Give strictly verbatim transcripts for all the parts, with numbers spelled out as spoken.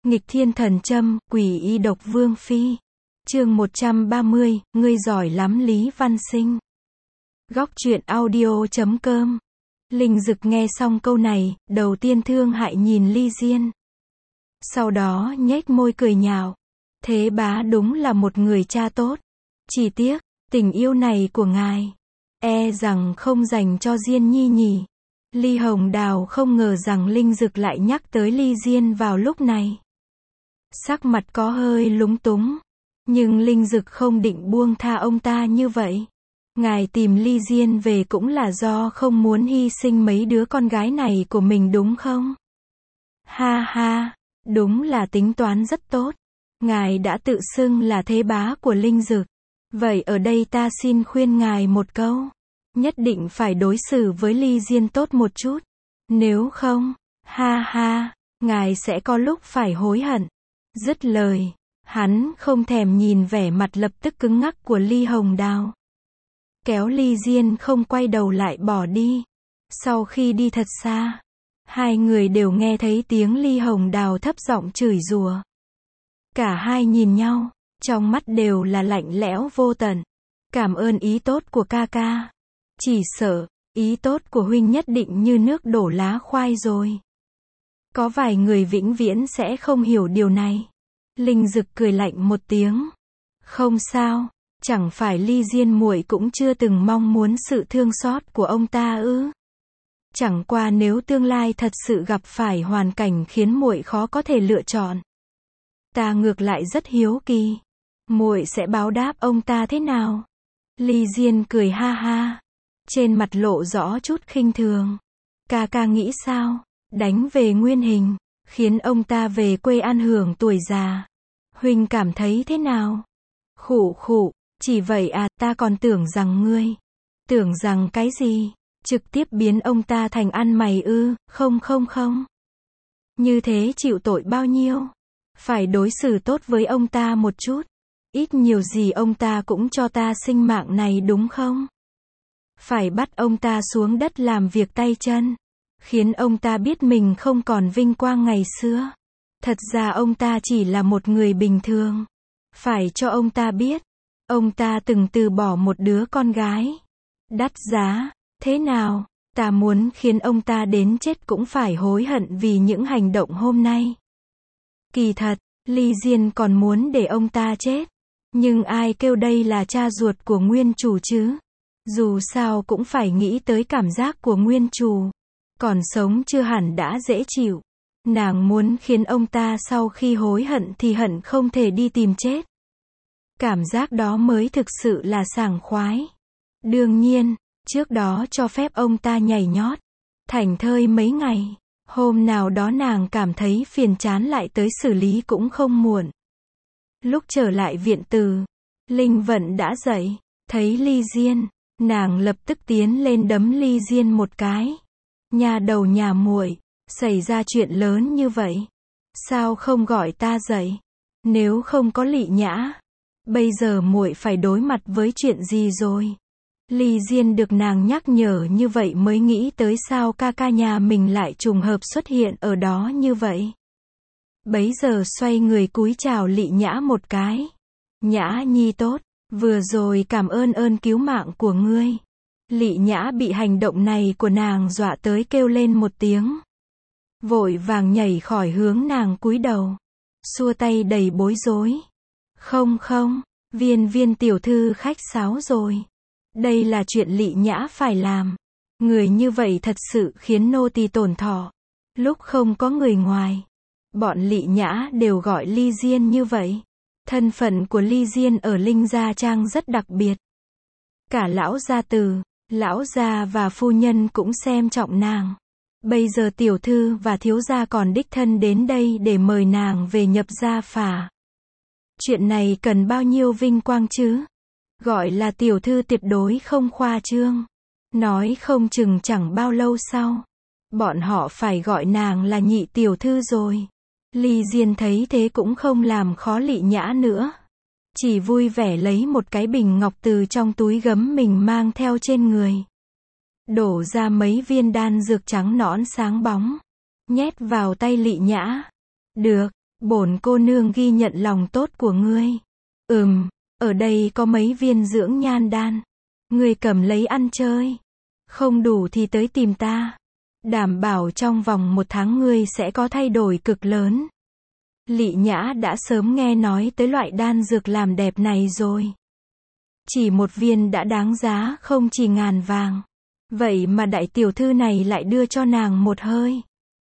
Nghịch thiên thần châm, quỷ y độc vương phi. Chương một trăm ba mươi, ngươi giỏi lắm Lý Văn Sinh. Góc truyện audio chấm com. Linh Dực nghe xong câu này, đầu tiên thương hại nhìn Ly Diên. Sau đó nhếch môi cười nhạo. Thế bá đúng là một người cha tốt. Chỉ tiếc, tình yêu này của ngài, e rằng không dành cho Diên Nhi nhỉ. Ly Hồng Đào không ngờ rằng Linh Dực lại nhắc tới Ly Diên vào lúc này. Sắc mặt có hơi lúng túng. Nhưng Linh Dực không định buông tha ông ta như vậy. Ngài tìm Ly Diên về cũng là do không muốn hy sinh mấy đứa con gái này của mình đúng không? Ha ha, đúng là tính toán rất tốt. Ngài đã tự xưng là thế bá của Linh Dực. Vậy ở đây ta xin khuyên ngài một câu. Nhất định phải đối xử với Ly Diên tốt một chút. Nếu không, ha ha, ngài sẽ có lúc phải hối hận. Dứt lời, hắn không thèm nhìn vẻ mặt lập tức cứng ngắc của Ly Hồng Đào. Kéo Ly Diên không quay đầu lại bỏ đi. Sau khi đi thật xa, hai người đều nghe thấy tiếng Ly Hồng Đào thấp giọng chửi rủa. Cả hai nhìn nhau, trong mắt đều là lạnh lẽo vô tận. Cảm ơn ý tốt của ca ca. Chỉ sợ, ý tốt của huynh nhất định như nước đổ lá khoai rồi. Có vài người vĩnh viễn sẽ không hiểu điều này. Linh Dực cười lạnh một tiếng. Không sao, chẳng phải Ly Diên muội cũng chưa từng mong muốn sự thương xót của ông ta ư? Chẳng qua nếu tương lai thật sự gặp phải hoàn cảnh khiến muội khó có thể lựa chọn, ta ngược lại rất hiếu kỳ, muội sẽ báo đáp ông ta thế nào? Ly Diên cười ha ha, trên mặt lộ rõ chút khinh thường. Ca ca nghĩ sao? Đánh về nguyên hình, khiến ông ta về quê ăn hưởng tuổi già. Huynh cảm thấy thế nào? Khụ khụ, chỉ vậy à, ta còn tưởng rằng ngươi. Tưởng rằng cái gì? Trực tiếp biến ông ta thành ăn mày ư? Không không không. Như thế chịu tội bao nhiêu? Phải đối xử tốt với ông ta một chút. Ít nhiều gì ông ta cũng cho ta sinh mạng này đúng không? Phải bắt ông ta xuống đất làm việc tay chân. Khiến ông ta biết mình không còn vinh quang ngày xưa. Thật ra ông ta chỉ là một người bình thường. Phải cho ông ta biết, ông ta từng từ bỏ một đứa con gái. Đắt giá, thế nào, ta muốn khiến ông ta đến chết cũng phải hối hận vì những hành động hôm nay. Kỳ thật, Ly Diên còn muốn để ông ta chết. Nhưng ai kêu đây là cha ruột của nguyên chủ chứ? Dù sao cũng phải nghĩ tới cảm giác của nguyên chủ. Còn sống chưa hẳn đã dễ chịu. Nàng muốn khiến ông ta sau khi hối hận thì hận không thể đi tìm chết. Cảm giác đó mới thực sự là sảng khoái. Đương nhiên, trước đó cho phép ông ta nhảy nhót, thảnh thơi mấy ngày. Hôm nào đó nàng cảm thấy phiền chán lại tới xử lý cũng không muộn. Lúc trở lại viện từ, Linh Vận đã dậy, thấy Ly Diên, nàng lập tức tiến lên đấm Ly Diên một cái. Nhà đầu nhà muội, xảy ra chuyện lớn như vậy, sao không gọi ta dậy? Nếu không có Lị Nhã, bây giờ muội phải đối mặt với chuyện gì rồi? Ly Diên được nàng nhắc nhở như vậy mới nghĩ tới sao ca ca nhà mình lại trùng hợp xuất hiện ở đó như vậy. Bấy giờ xoay người cúi chào Lị Nhã một cái. Nhã nhi tốt, vừa rồi cảm ơn ơn cứu mạng của ngươi. Lị Nhã bị hành động này của nàng dọa tới kêu lên một tiếng. Vội vàng nhảy khỏi hướng nàng cúi đầu. Xua tay đầy bối rối. Không không, Viên Viên tiểu thư khách sáo rồi. Đây là chuyện Lị Nhã phải làm. Người như vậy thật sự khiến nô tỳ tổn thọ. Lúc không có người ngoài, bọn Lị Nhã đều gọi Ly Diên như vậy. Thân phận của Ly Diên ở Linh Gia Trang rất đặc biệt. Cả lão gia từ, lão gia và phu nhân cũng xem trọng nàng. Bây giờ tiểu thư và thiếu gia còn đích thân đến đây để mời nàng về nhập gia phả. Chuyện này cần bao nhiêu vinh quang chứ? Gọi là tiểu thư tuyệt đối không khoa trương. Nói không chừng chẳng bao lâu sau, bọn họ phải gọi nàng là nhị tiểu thư rồi. Ly Diên thấy thế cũng không làm khó Lị Nhã nữa. Chỉ vui vẻ lấy một cái bình ngọc từ trong túi gấm mình mang theo trên người. Đổ ra mấy viên đan dược trắng nõn sáng bóng. Nhét vào tay Lị Nhã. Được, Bổn cô nương ghi nhận lòng tốt của ngươi. Ừm, ở đây có mấy viên dưỡng nhan đan. Ngươi cầm lấy ăn chơi. Không đủ thì tới tìm ta. Đảm bảo trong vòng một tháng ngươi sẽ có thay đổi cực lớn. Lị Nhã đã sớm nghe nói tới loại đan dược làm đẹp này rồi. Chỉ một viên đã đáng giá không chỉ ngàn vàng. Vậy mà đại tiểu thư này lại đưa cho nàng một hơi.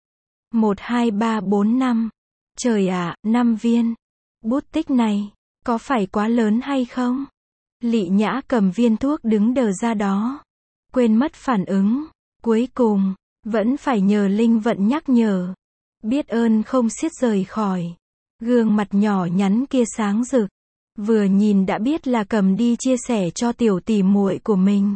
Một, hai, ba, bốn, năm. Trời ạ, năm viên. Bút tích này, có phải quá lớn hay không? Lị Nhã cầm viên thuốc đứng đờ ra đó. Quên mất phản ứng. Cuối cùng, vẫn phải nhờ Linh Vận nhắc nhở. Biết ơn không xiết rời khỏi. Gương mặt nhỏ nhắn kia sáng rực. Vừa nhìn đã biết là cầm đi chia sẻ cho tiểu tỷ muội của mình.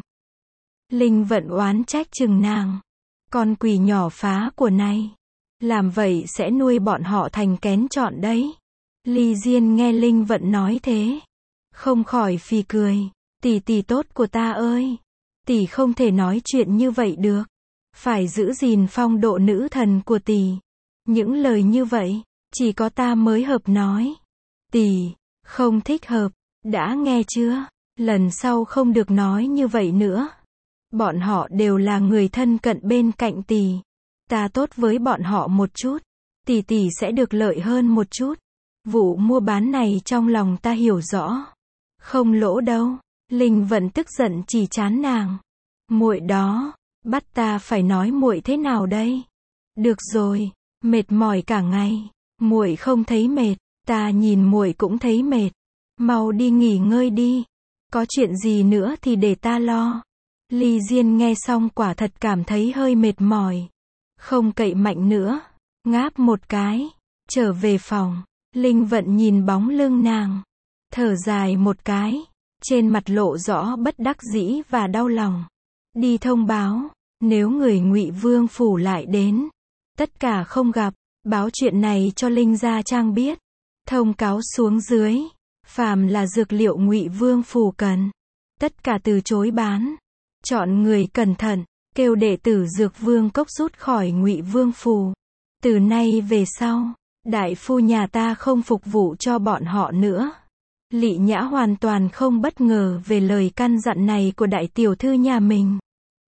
Linh Vận oán trách chừng nàng. Con quỷ nhỏ phá của này. Làm vậy sẽ nuôi bọn họ thành kén chọn đấy. Ly Diên nghe Linh Vận nói thế. Không khỏi phì cười. Tỷ tỷ tốt của ta ơi. Tỷ không thể nói chuyện như vậy được. Phải giữ gìn phong độ nữ thần của tỷ. Những lời như vậy, chỉ có ta mới hợp nói. Tỷ, không thích hợp. Đã nghe chưa? Lần sau không được nói như vậy nữa. Bọn họ đều là người thân cận bên cạnh tỷ. Ta tốt với bọn họ một chút. Tỷ tỷ sẽ được lợi hơn một chút. Vụ mua bán này trong lòng ta hiểu rõ. Không lỗ đâu. Linh Vận tức giận chỉ trán nàng. Muội đó, bắt ta phải nói muội thế nào đây? Được rồi, mệt mỏi cả ngày. Muội không thấy mệt, ta nhìn muội cũng thấy mệt. Mau đi nghỉ ngơi đi. Có chuyện gì nữa thì để ta lo. Ly Diên nghe xong quả thật cảm thấy hơi mệt mỏi. Không cậy mạnh nữa. Ngáp một cái. Trở về phòng. Linh Vận nhìn bóng lưng nàng. Thở dài một cái. Trên mặt lộ rõ bất đắc dĩ và đau lòng. Đi thông báo. Nếu người Ngụy Vương phủ lại đến. Tất cả không gặp. Báo chuyện này cho Linh Gia Trang biết. Thông cáo xuống dưới. Phàm là dược liệu Ngụy Vương phủ cần. Tất cả từ chối bán. Chọn người cẩn thận. Kêu đệ tử Dược Vương Cốc rút khỏi Ngụy Vương phủ. Từ nay về sau, đại phu nhà ta không phục vụ cho bọn họ nữa. Lị Nhã hoàn toàn không bất ngờ về lời căn dặn này của đại tiểu thư nhà mình.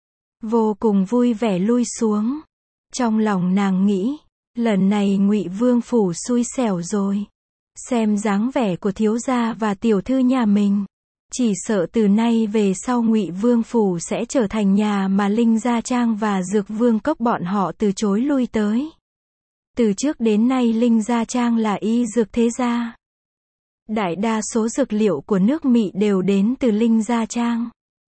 Vô cùng vui vẻ lui xuống. Trong lòng nàng nghĩ, lần này Ngụy Vương phủ xui xẻo rồi. Xem dáng vẻ của thiếu gia và tiểu thư nhà mình, chỉ sợ từ nay về sau Ngụy Vương phủ sẽ trở thành nhà mà Linh Gia Trang và Dược Vương Cốc bọn họ từ chối lui tới. Từ trước đến nay Linh Gia Trang là y dược thế gia. Đại đa số dược liệu của nước Mỹ đều đến từ Linh Gia Trang.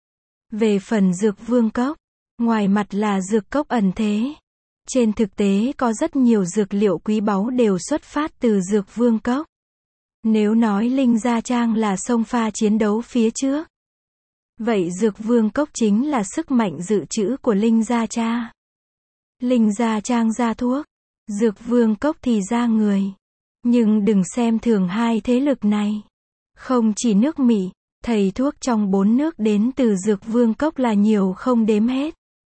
Về phần Dược Vương Cốc, ngoài mặt là dược cốc ẩn thế. Trên thực tế có rất nhiều dược liệu quý báu đều xuất phát từ Dược Vương Cốc. Nếu nói Linh Gia Trang là sông pha chiến đấu phía trước, vậy Dược Vương Cốc chính là sức mạnh dự trữ của Linh Gia Trang. Linh Gia Trang ra thuốc, Dược Vương Cốc thì ra người. Nhưng đừng xem thường hai thế lực này. Không chỉ nước Mỹ, thầy thuốc trong bốn nước đến từ Dược Vương Cốc là nhiều không đếm hết.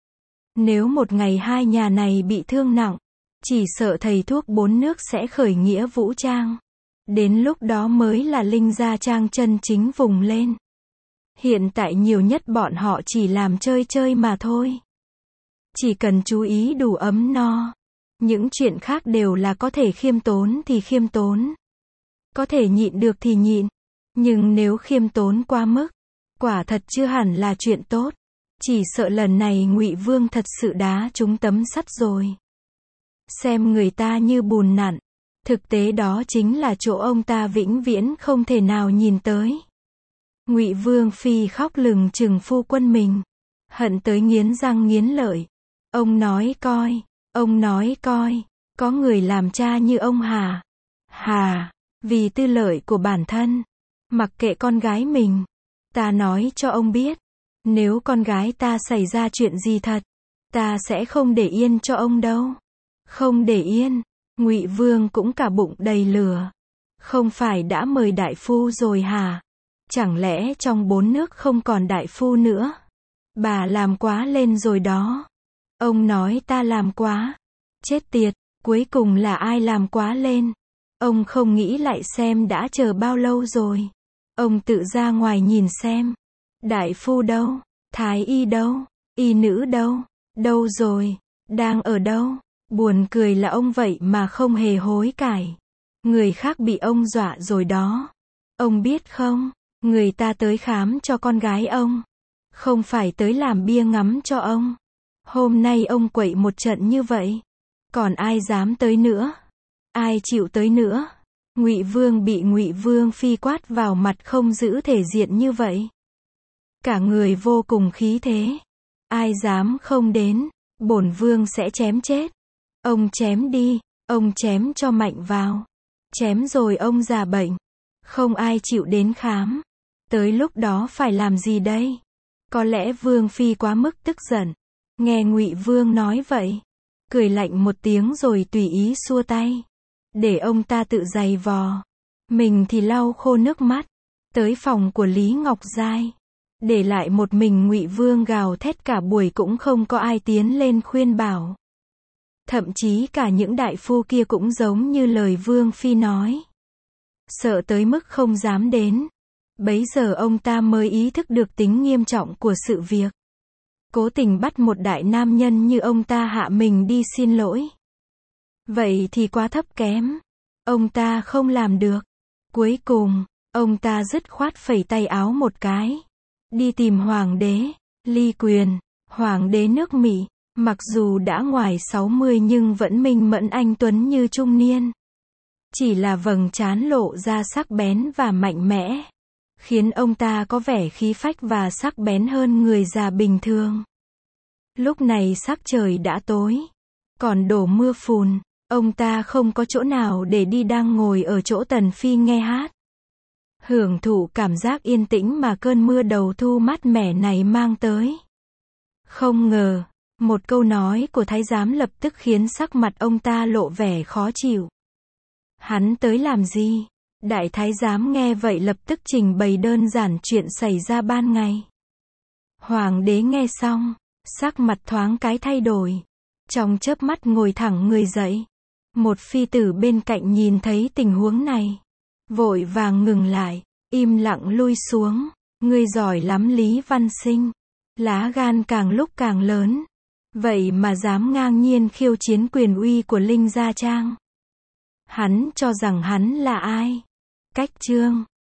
Nếu một ngày hai nhà này bị thương nặng, chỉ sợ thầy thuốc bốn nước sẽ khởi nghĩa vũ trang. Đến lúc đó mới là Linh Gia Trang chân chính vùng lên. Hiện tại nhiều nhất bọn họ chỉ làm chơi chơi mà thôi. Chỉ cần chú ý đủ ấm no. Những chuyện khác đều là có thể khiêm tốn thì khiêm tốn. Có thể nhịn được thì nhịn. Nhưng nếu khiêm tốn quá mức, quả thật chưa hẳn là chuyện tốt. Chỉ sợ lần này Ngụy Vương thật sự đá trúng tấm sắt rồi. Xem người ta như bùn nặn. Thực tế đó chính là chỗ ông ta vĩnh viễn không thể nào nhìn tới. Ngụy Vương phi khóc lừng chừng phu quân mình. Hận tới nghiến răng nghiến lợi. Ông nói coi, ông nói coi, có người làm cha như ông hà. Hà, vì tư lợi của bản thân, mặc kệ con gái mình. Ta nói cho ông biết, nếu con gái ta xảy ra chuyện gì thật, ta sẽ không để yên cho ông đâu. Không để yên. Ngụy Vương cũng cả bụng đầy lửa. Không phải đã mời đại phu rồi hả? Chẳng lẽ trong bốn nước không còn đại phu nữa? Bà làm quá lên rồi đó. Ông nói ta làm quá. Chết tiệt, cuối cùng là ai làm quá lên? Ông không nghĩ lại xem đã chờ bao lâu rồi. Ông tự ra ngoài nhìn xem. Đại phu đâu? Thái y đâu? Y nữ đâu? Đâu rồi? Đang ở đâu? Buồn cười là ông vậy mà không hề hối cải. Người khác bị ông dọa rồi đó. Ông biết không? Người ta tới khám cho con gái ông. Không phải tới làm bia ngắm cho ông. Hôm nay ông quậy một trận như vậy. Còn ai dám tới nữa? Ai chịu tới nữa? Ngụy Vương bị Ngụy Vương Phi quát vào mặt không giữ thể diện như vậy. Cả người vô cùng khí thế. Ai dám không đến, bổn vương sẽ chém chết. Ông chém đi, ông chém cho mạnh vào. Chém rồi ông già bệnh. Không ai chịu đến khám. Tới lúc đó phải làm gì đây? Có lẽ Vương Phi quá mức tức giận. Nghe Ngụy Vương nói vậy, cười lạnh một tiếng rồi tùy ý xua tay. Để ông ta tự giày vò. Mình thì lau khô nước mắt. Tới phòng của Lý Ngọc Giai. Để lại một mình Ngụy Vương gào thét cả buổi cũng không có ai tiến lên khuyên bảo. Thậm chí cả những đại phu kia cũng giống như lời Vương Phi nói. Sợ tới mức không dám đến. Bấy giờ ông ta mới ý thức được tính nghiêm trọng của sự việc. Cố tình bắt một đại nam nhân như ông ta hạ mình đi xin lỗi. Vậy thì quá thấp kém. Ông ta không làm được. Cuối cùng, ông ta dứt khoát phẩy tay áo một cái. Đi tìm hoàng đế, Ly Quyền, hoàng đế nước Mỹ. Mặc dù đã ngoài sáu mươi nhưng vẫn minh mẫn anh tuấn như trung niên. Chỉ là vầng trán lộ ra sắc bén và mạnh mẽ. Khiến ông ta có vẻ khí phách và sắc bén hơn người già bình thường. Lúc này sắc trời đã tối. Còn đổ mưa phùn. Ông ta không có chỗ nào để đi đang ngồi ở chỗ Tần Phi nghe hát. Hưởng thụ cảm giác yên tĩnh mà cơn mưa đầu thu mát mẻ này mang tới. Không ngờ, một câu nói của thái giám lập tức khiến sắc mặt ông ta lộ vẻ khó chịu. Hắn tới làm gì? Đại thái giám nghe vậy lập tức trình bày đơn giản chuyện xảy ra ban ngày. Hoàng đế nghe xong, sắc mặt thoáng cái thay đổi. Trong chớp mắt ngồi thẳng người dậy. Một phi tử bên cạnh nhìn thấy tình huống này. Vội vàng ngừng lại, im lặng lui xuống. Ngươi giỏi lắm Lý Văn Sinh. Lá gan càng lúc càng lớn. Vậy mà dám ngang nhiên khiêu chiến quyền uy của Linh Gia Trang. Hắn cho rằng hắn là ai? Cách chương